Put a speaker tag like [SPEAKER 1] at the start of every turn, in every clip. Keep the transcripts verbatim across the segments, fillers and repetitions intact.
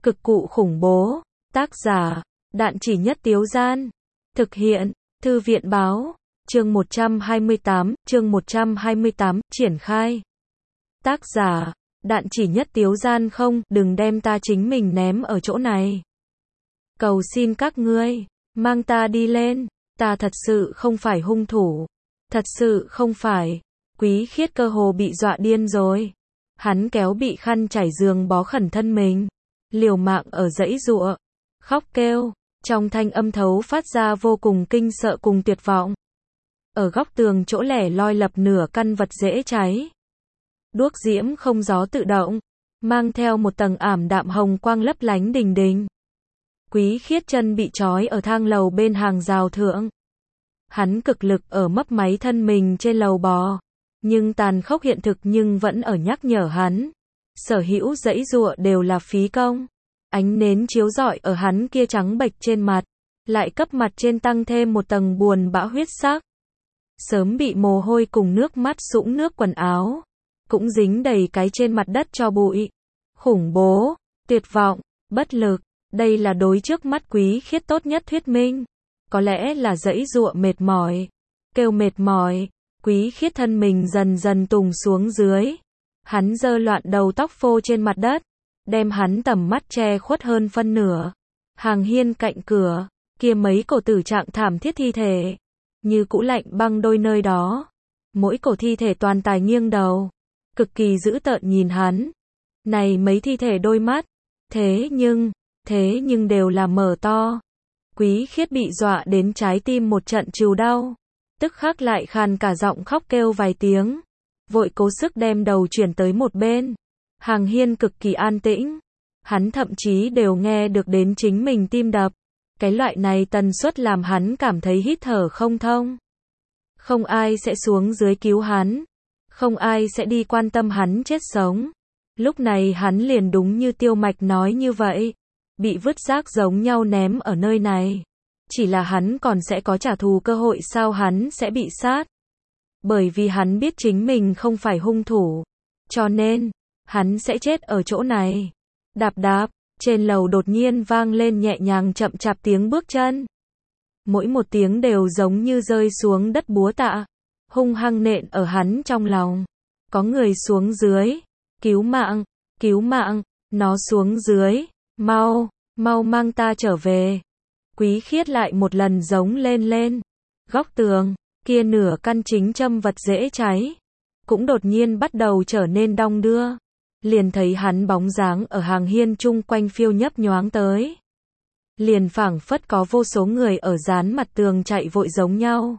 [SPEAKER 1] Cực cụ khủng bố. Tác giả, Đạn Chỉ Nhất Tiếu Gian. Thực hiện, Thư viện Báo. Chương một trăm hai mươi tám, chương một trăm hai mươi tám, triển khai. Tác giả, Đạn Chỉ Nhất Tiếu Gian. Không, đừng đem ta chính mình ném ở chỗ này. Cầu xin các ngươi, mang ta đi lên. Ta thật sự không phải hung thủ. Thật sự không phải. Quý Khiết cơ hồ bị dọa điên rồi. Hắn kéo bị khăn trải giường bó khẩn thân mình, liều mạng ở giãy giụa, khóc kêu, trong thanh âm thấu phát ra vô cùng kinh sợ cùng tuyệt vọng. Ở góc tường chỗ lẻ loi lập nửa căn vật dễ cháy. Đuốc diễm không gió tự động, mang theo một tầng ảm đạm hồng quang lấp lánh đình đình. Quý Khiết chân bị trói ở thang lầu bên hàng rào thượng. Hắn cực lực ở mấp máy thân mình trên lầu bò, nhưng tàn khốc hiện thực nhưng vẫn ở nhắc nhở hắn. Sở hữu giãy giụa đều là phí công. Ánh nến chiếu rọi ở hắn kia trắng bệch trên mặt, lại cấp mặt trên tăng thêm một tầng buồn bã huyết sắc. Sớm bị mồ hôi cùng nước mắt sũng nước quần áo, cũng dính đầy cái trên mặt đất cho bụi. Khủng bố, tuyệt vọng, bất lực, đây là đối trước mắt Quý Khiết tốt nhất thuyết minh. Có lẽ là giãy giụa mệt mỏi, kêu mệt mỏi. Quý Khiết thân mình dần dần tùng xuống dưới. Hắn giơ loạn đầu tóc phô trên mặt đất, đem hắn tầm mắt che khuất hơn phân nửa. Hàng hiên cạnh cửa, kia mấy cổ tử trạng thảm thiết thi thể, như cũ lạnh băng đôi nơi đó. Mỗi cổ thi thể toàn tài nghiêng đầu, cực kỳ dữ tợn nhìn hắn. Này mấy thi thể đôi mắt, thế nhưng, thế nhưng đều là mở to. Quý Khiết bị dọa đến trái tim một trận trừu đau. Tức khắc lại khàn cả giọng khóc kêu vài tiếng, vội cố sức đem đầu chuyển tới một bên. Hàng hiên cực kỳ an tĩnh, hắn thậm chí đều nghe được đến chính mình tim đập. Cái loại này tần suất làm hắn cảm thấy hít thở không thông. Không ai sẽ xuống dưới cứu hắn, không ai sẽ đi quan tâm hắn chết sống. Lúc này hắn liền đúng như Tiêu Mạch nói như vậy, bị vứt rác giống nhau ném ở nơi này. Chỉ là hắn còn sẽ có trả thù cơ hội sao? Hắn sẽ bị sát. Bởi vì hắn biết chính mình không phải hung thủ. Cho nên, hắn sẽ chết ở chỗ này. Đạp đạp, trên lầu đột nhiên vang lên nhẹ nhàng chậm chạp tiếng bước chân. Mỗi một tiếng đều giống như rơi xuống đất búa tạ, hung hăng nện ở hắn trong lòng. Có người xuống dưới. Cứu mạng, cứu mạng, nó xuống dưới. Mau, mau mang ta trở về. Quý Khiết lại một lần giống lên lên. Góc tường, kia nửa căn chính châm vật dễ cháy, cũng đột nhiên bắt đầu trở nên đong đưa. Liền thấy hắn bóng dáng ở hàng hiên chung quanh phiêu nhấp nhoáng tới. Liền phảng phất có vô số người ở dán mặt tường chạy vội giống nhau.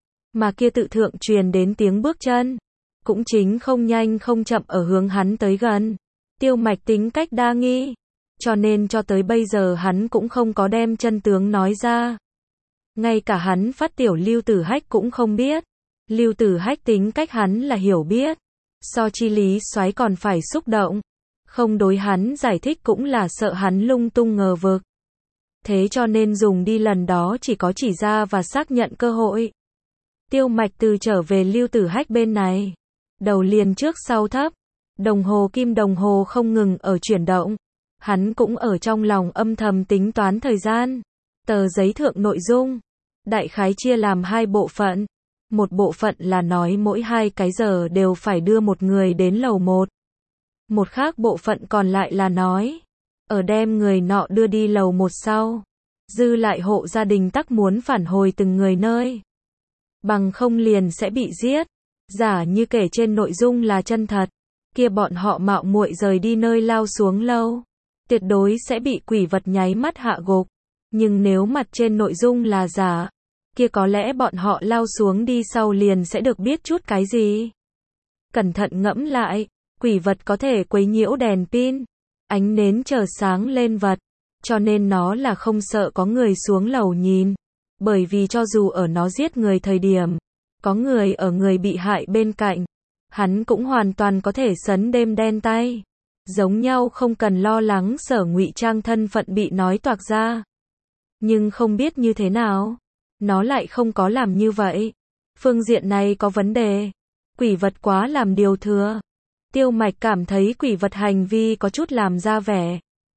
[SPEAKER 1] Mà kia tự thượng truyền đến tiếng bước chân, cũng chính không nhanh không chậm ở hướng hắn tới gần. Tiêu Mạch tính cách đa nghi, cho nên cho tới bây giờ hắn cũng không có đem chân tướng nói ra. Ngay cả hắn phát tiểu Lưu Tử Hách cũng không biết. Lưu Tử Hách tính cách hắn là hiểu biết. So chi Lý Soái còn phải xúc động. Không đối hắn giải thích cũng là sợ hắn lung tung ngờ vực. Thế cho nên dùng đi lần đó chỉ có chỉ ra và xác nhận cơ hội. Tiêu Mạch từ trở về Lưu Tử Hách bên này. Đầu liền trước sau thấp. Đồng hồ kim đồng hồ không ngừng ở chuyển động. Hắn cũng ở trong lòng âm thầm tính toán thời gian. Tờ giấy thượng nội dung, đại khái chia làm hai bộ phận. Một bộ phận là nói mỗi hai cái giờ đều phải đưa một người đến lầu một. Một khác bộ phận còn lại là nói, ở đem người nọ đưa đi lầu một sau, dư lại hộ gia đình tắc muốn phản hồi từng người nơi. Bằng không liền sẽ bị giết. Giả như kể trên nội dung là chân thật, kia bọn họ mạo muội rời đi nơi lao xuống lâu, tuyệt đối sẽ bị quỷ vật nháy mắt hạ gục. Nhưng nếu mặt trên nội dung là giả, kia có lẽ bọn họ lao xuống đi sau liền sẽ được biết chút cái gì. Cẩn thận ngẫm lại, quỷ vật có thể quấy nhiễu đèn pin, ánh nến chờ sáng lên vật, cho nên nó là không sợ có người xuống lầu nhìn. Bởi vì cho dù ở nó giết người thời điểm, có người ở người bị hại bên cạnh, hắn cũng hoàn toàn có thể sấn đêm đen tay. Giống nhau không cần lo lắng Sở ngụy trang thân phận bị nói toạc ra. Nhưng không biết như thế nào, nó lại không có làm như vậy. Phương diện này có vấn đề. Quỷ vật quá làm điều thừa. Tiêu Mạch cảm thấy quỷ vật hành vi có chút làm ra vẻ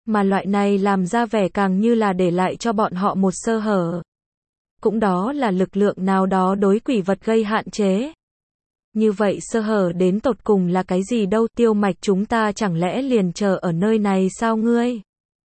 [SPEAKER 1] Mà loại này làm ra vẻ càng như là để lại cho bọn họ một sơ hở. Cũng đó là lực lượng nào đó đối quỷ vật gây hạn chế. Như vậy sơ hở đến tột cùng là cái gì đâu, Tiêu Mạch, chúng ta chẳng lẽ liền chờ ở nơi này sao ngươi?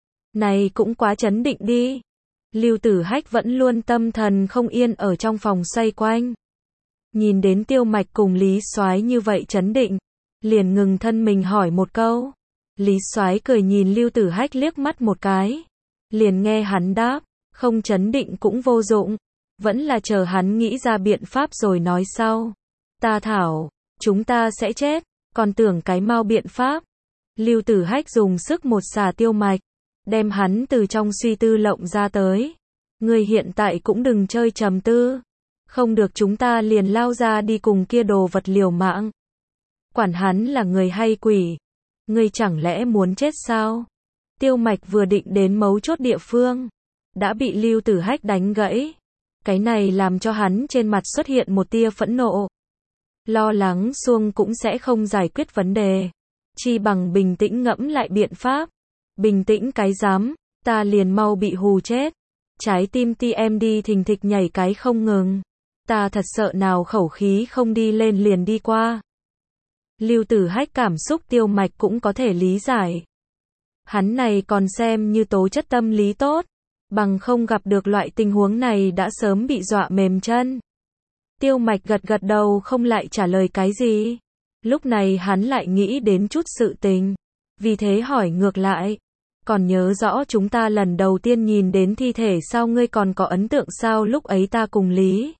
[SPEAKER 1] Này cũng quá chấn định đi. Lưu Tử Hách vẫn luôn tâm thần không yên ở trong phòng xoay quanh. Nhìn đến Tiêu Mạch cùng Lý Soái như vậy chấn định, liền ngừng thân mình hỏi một câu. Lý Soái cười nhìn Lưu Tử Hách liếc mắt một cái. Liền nghe hắn đáp, không chấn định cũng vô dụng. Vẫn là chờ hắn nghĩ ra biện pháp rồi nói sau. Ta thảo, chúng ta sẽ chết, còn tưởng cái mau biện pháp. Lưu Tử Hách dùng sức một xà Tiêu Mạch, đem hắn từ trong suy tư lộng ra tới. Ngươi hiện tại cũng đừng chơi trầm tư. Không được chúng ta liền lao ra đi cùng kia đồ vật liều mạng. Quản hắn là người hay quỷ. Ngươi chẳng lẽ muốn chết sao? Tiêu Mạch vừa định đến mấu chốt địa phương, đã bị Lưu Tử Hách đánh gãy. Cái này làm cho hắn trên mặt xuất hiện một tia phẫn nộ. Lo lắng xuông cũng sẽ không giải quyết vấn đề. Chi bằng bình tĩnh ngẫm lại biện pháp. Bình tĩnh cái dám, ta liền mau bị hù chết. Trái tim ti em đi thình thịch nhảy cái không ngừng. Ta thật sợ nào khẩu khí không đi lên liền đi qua. Lưu Tử Hách cảm xúc Tiêu Mạch cũng có thể lý giải. Hắn này còn xem như tố chất tâm lý tốt. Bằng không gặp được loại tình huống này đã sớm bị dọa mềm chân. Tiêu Mạch gật gật đầu không lại trả lời cái gì. Lúc này hắn lại nghĩ đến chút sự tình. Vì thế hỏi ngược lại. Còn nhớ rõ chúng ta lần đầu tiên nhìn đến thi thể sao, ngươi còn có ấn tượng sao? Lúc ấy ta cùng Lý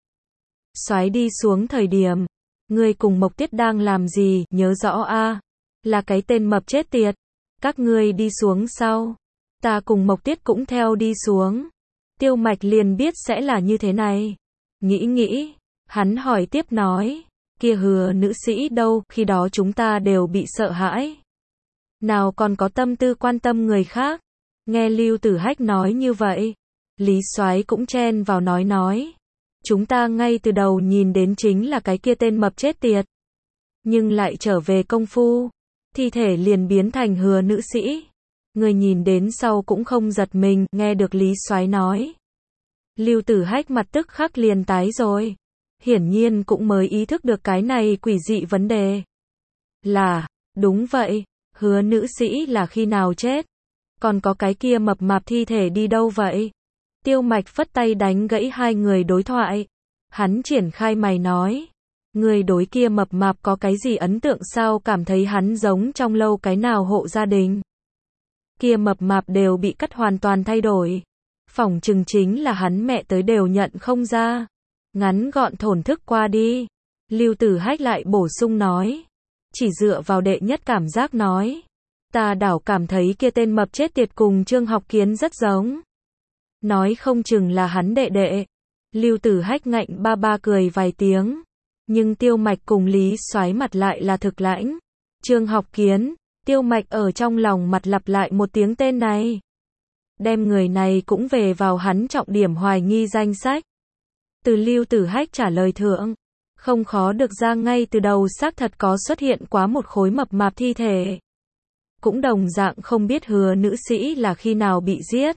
[SPEAKER 1] Soái đi xuống thời điểm, ngươi cùng Mộc Tiết đang làm gì? Nhớ rõ a? Là cái tên mập chết tiệt. Các ngươi đi xuống sau. Ta cùng Mộc Tiết cũng theo đi xuống. Tiêu Mạch liền biết sẽ là như thế này. Nghĩ nghĩ, hắn hỏi tiếp nói, kia Hứa nữ sĩ đâu? Khi đó chúng ta đều bị sợ hãi. Nào còn có tâm tư quan tâm người khác. Nghe Lưu Tử Hách nói như vậy, Lý Soái cũng chen vào nói nói. Chúng ta ngay từ đầu nhìn đến chính là cái kia tên mập chết tiệt. Nhưng lại trở về công phu, thi thể liền biến thành Hứa nữ sĩ. Người nhìn đến sau cũng không giật mình, nghe được Lý Soái nói. Lưu Tử Hách mặt tức khắc liền tái rồi. Hiển nhiên cũng mới ý thức được cái này quỷ dị vấn đề. Là, đúng vậy, Hứa nữ sĩ là khi nào chết? Còn có cái kia mập mạp thi thể đi đâu vậy? Tiêu Mạch phất tay đánh gãy hai người đối thoại. Hắn triển khai mày nói. Người đối kia mập mạp có cái gì ấn tượng sao, cảm thấy hắn giống trong lâu cái nào hộ gia đình? Kia mập mạp đều bị cắt hoàn toàn thay đổi. Phỏng chừng chính là hắn mẹ tới đều nhận không ra. Ngắn gọn thổn thức qua đi. Lưu Tử Hách lại bổ sung nói. Chỉ dựa vào đệ nhất cảm giác nói. Ta đảo cảm thấy kia tên mập chết tiệt cùng Trương Học Kiến rất giống. Nói không chừng là hắn đệ đệ. Lưu Tử Hách ngạnh ba ba cười vài tiếng. Nhưng Tiêu Mạch cùng Lý Soái mặt lại là thực lãnh. Trương Học Kiến. Tiêu Mạch ở trong lòng mặt lặp lại một tiếng tên này. Đem người này cũng về vào hắn trọng điểm hoài nghi danh sách. Từ Lưu Tử Hách trả lời thượng, không khó được ra ngay từ đầu xác thật có xuất hiện quá một khối mập mạp thi thể. Cũng đồng dạng không biết Hứa nữ sĩ là khi nào bị giết.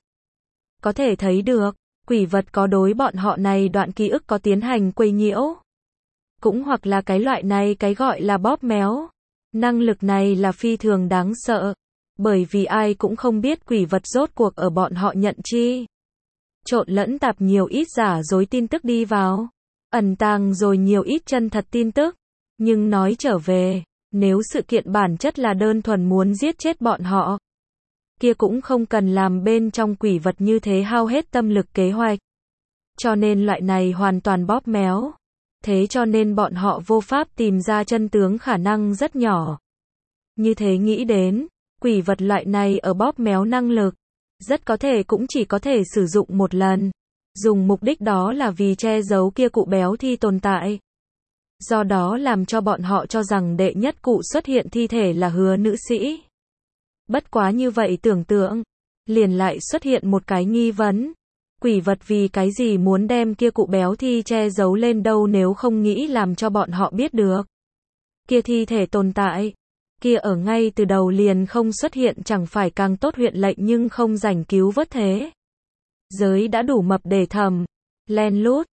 [SPEAKER 1] Có thể thấy được, quỷ vật có đối bọn họ này đoạn ký ức có tiến hành quấy nhiễu. Cũng hoặc là cái loại này cái gọi là bóp méo. Năng lực này là phi thường đáng sợ. Bởi vì ai cũng không biết quỷ vật rốt cuộc ở bọn họ nhận chi. Trộn lẫn tạp nhiều ít giả dối tin tức đi vào. Ẩn tàng rồi nhiều ít chân thật tin tức. Nhưng nói trở về, nếu sự kiện bản chất là đơn thuần muốn giết chết bọn họ, kia cũng không cần làm bên trong quỷ vật như thế hao hết tâm lực kế hoạch. Cho nên loại này hoàn toàn bóp méo. Thế cho nên bọn họ vô pháp tìm ra chân tướng khả năng rất nhỏ. Như thế nghĩ đến, quỷ vật loại này ở bóp méo năng lực, rất có thể cũng chỉ có thể sử dụng một lần. Dùng mục đích đó là vì che giấu kia cụ béo thi tồn tại. Do đó làm cho bọn họ cho rằng đệ nhất cụ xuất hiện thi thể là Hứa nữ sĩ. Bất quá như vậy tưởng tượng, liền lại xuất hiện một cái nghi vấn. Quỷ vật vì cái gì muốn đem kia cụ béo thi che giấu lên đâu nếu không nghĩ làm cho bọn họ biết được kia thi thể tồn tại. kia ở ngay từ đầu liền không xuất hiện chẳng phải càng tốt, huyện lệnh nhưng không rảnh cứu vớt thế. Giới đã đủ mập để thầm, len lút,